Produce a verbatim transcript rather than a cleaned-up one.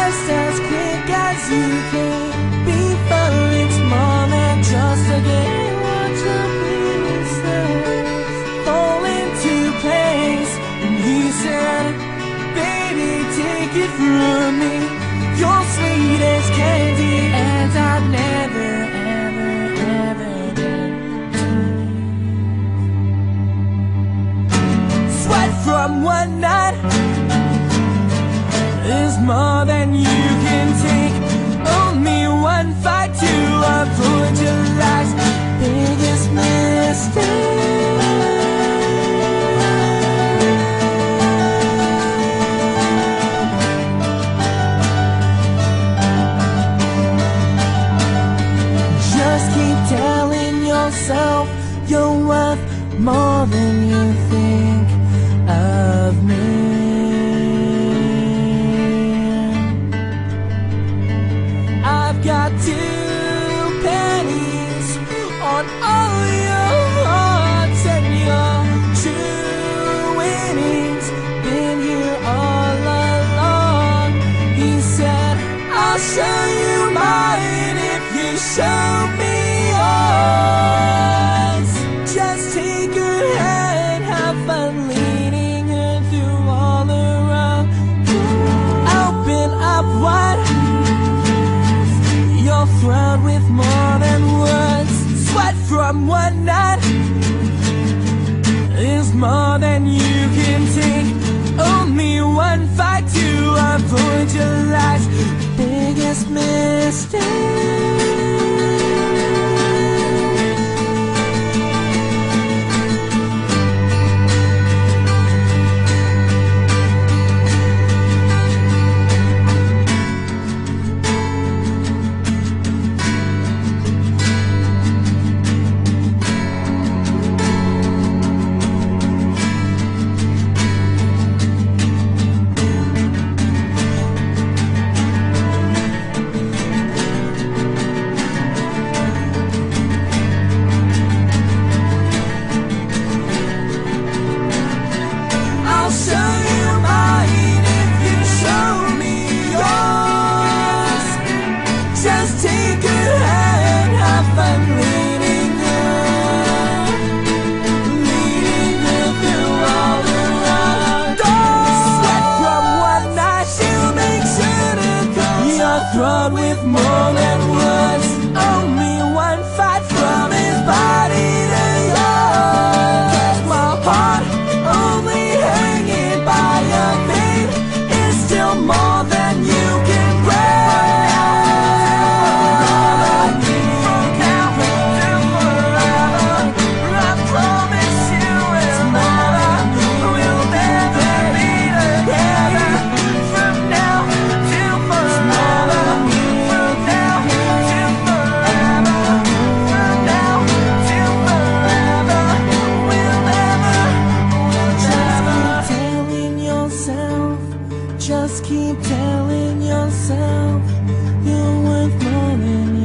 just as quick as you can. Before it's more than just a game. Watch the pieces fall into place. And he said, baby, take it from me, you're sweet as candy, and I've never, ever, ever been too. Sweat from one night is more than you can take. Only one fight to avoid your life's biggest mistake. Just keep telling yourself you're worth more than you think of me. I've got two pennies on all your hearts and your true winnings. Been here all along. He said, I'll show you mine if you show me yours. Just take her hand, have fun leading her through all the road. Open up wide, you're thrilled with more than words. Sweat from one night is more than you can take. Only one fight to avoid your life's biggest mistake. I'll show you mine if you show me yours. Just take her hand, have fun leading her, leading her through all the road. Sweat from one night, she'll make sure to come. You're thrilled with more than words. Only one fight from his body to yours. My heart only hanging by a thing is still more than you can break. From now till forever, I promise you it's more than we'll never be together. From now till forever, from now till forever, from now till forever, we'll never, we'll never. Just keep telling yourself you're worth more than